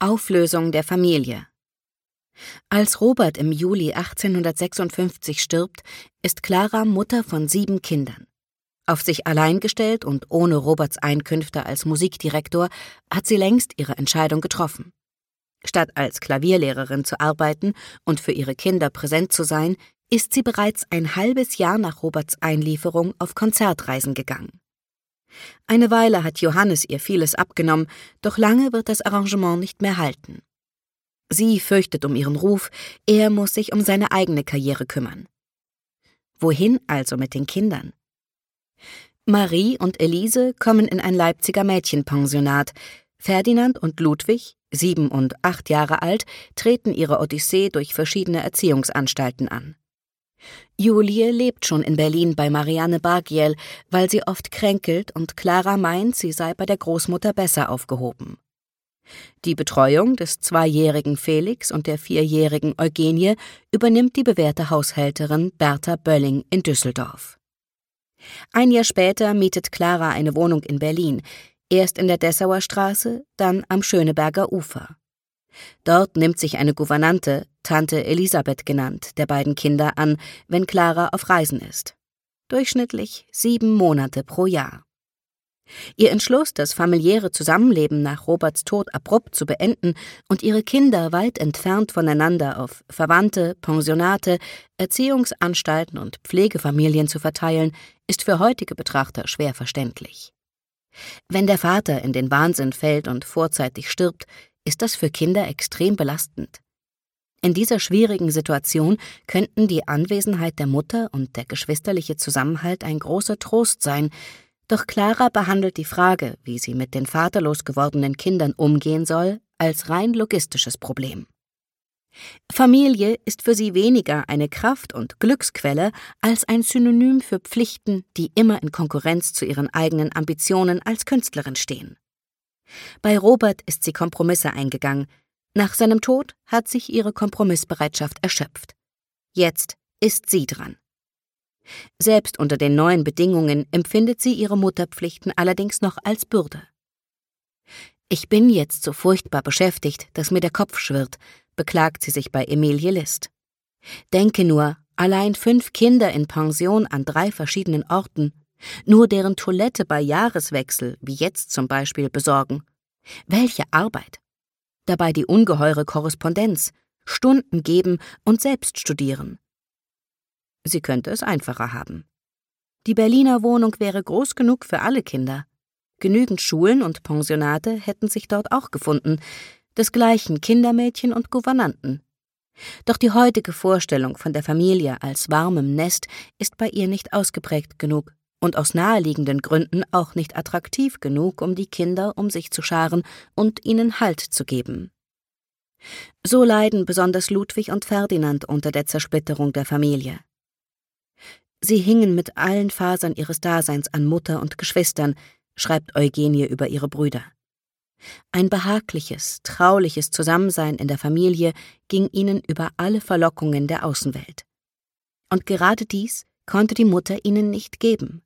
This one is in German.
Auflösung der Familie. Als Robert im Juli 1856 stirbt, ist Clara Mutter von 7 Kindern. Auf sich allein gestellt und ohne Roberts Einkünfte als Musikdirektor hat sie längst ihre Entscheidung getroffen. Statt als Klavierlehrerin zu arbeiten und für ihre Kinder präsent zu sein, ist sie bereits ein halbes Jahr nach Roberts Einlieferung auf Konzertreisen gegangen. Eine Weile hat Johannes ihr vieles abgenommen, doch lange wird das Arrangement nicht mehr halten. Sie fürchtet um ihren Ruf, er muss sich um seine eigene Karriere kümmern. Wohin also mit den Kindern? Marie und Elise kommen in ein Leipziger Mädchenpensionat. Ferdinand und Ludwig, 7 und 8 Jahre alt, treten ihre Odyssee durch verschiedene Erziehungsanstalten an. Julie lebt schon in Berlin bei Marianne Bargiel, weil sie oft kränkelt und Clara meint, sie sei bei der Großmutter besser aufgehoben. Die Betreuung des 2-jährigen Felix und der 4-jährigen Eugenie übernimmt die bewährte Haushälterin Bertha Bölling in Düsseldorf. Ein Jahr später mietet Clara eine Wohnung in Berlin, erst in der Dessauer Straße, dann am Schöneberger Ufer. Dort nimmt sich eine Gouvernante, Tante Elisabeth genannt, der beiden Kinder an, wenn Clara auf Reisen ist. Durchschnittlich 7 Monate pro Jahr. Ihr Entschluss, das familiäre Zusammenleben nach Roberts Tod abrupt zu beenden und ihre Kinder weit entfernt voneinander auf Verwandte, Pensionate, Erziehungsanstalten und Pflegefamilien zu verteilen, ist für heutige Betrachter schwer verständlich. Wenn der Vater in den Wahnsinn fällt und vorzeitig stirbt, ist das für Kinder extrem belastend. In dieser schwierigen Situation könnten die Anwesenheit der Mutter und der geschwisterliche Zusammenhalt ein großer Trost sein, doch Clara behandelt die Frage, wie sie mit den vaterlos gewordenen Kindern umgehen soll, als rein logistisches Problem. Familie ist für sie weniger eine Kraft- und Glücksquelle als ein Synonym für Pflichten, die immer in Konkurrenz zu ihren eigenen Ambitionen als Künstlerin stehen. Bei Robert ist sie Kompromisse eingegangen. Nach seinem Tod hat sich ihre Kompromissbereitschaft erschöpft. Jetzt ist sie dran. Selbst unter den neuen Bedingungen empfindet sie ihre Mutterpflichten allerdings noch als Bürde. »Ich bin jetzt so furchtbar beschäftigt, dass mir der Kopf schwirrt«, beklagt sie sich bei Emilie List. »Denke nur, allein 5 Kinder in Pension an 3 verschiedenen Orten, nur deren Toilette bei Jahreswechsel, wie jetzt zum Beispiel, besorgen. Welche Arbeit! Dabei die ungeheure Korrespondenz, Stunden geben und selbst studieren.« Sie könnte es einfacher haben. Die Berliner Wohnung wäre groß genug für alle Kinder. Genügend Schulen und Pensionate hätten sich dort auch gefunden, desgleichen Kindermädchen und Gouvernanten. Doch die heutige Vorstellung von der Familie als warmem Nest ist bei ihr nicht ausgeprägt genug und aus naheliegenden Gründen auch nicht attraktiv genug, um die Kinder um sich zu scharen und ihnen Halt zu geben. So leiden besonders Ludwig und Ferdinand unter der Zersplitterung der Familie. Sie hingen mit allen Fasern ihres Daseins an Mutter und Geschwistern, schreibt Eugenie über ihre Brüder. Ein behagliches, trauliches Zusammensein in der Familie ging ihnen über alle Verlockungen der Außenwelt. Und gerade dies konnte die Mutter ihnen nicht geben.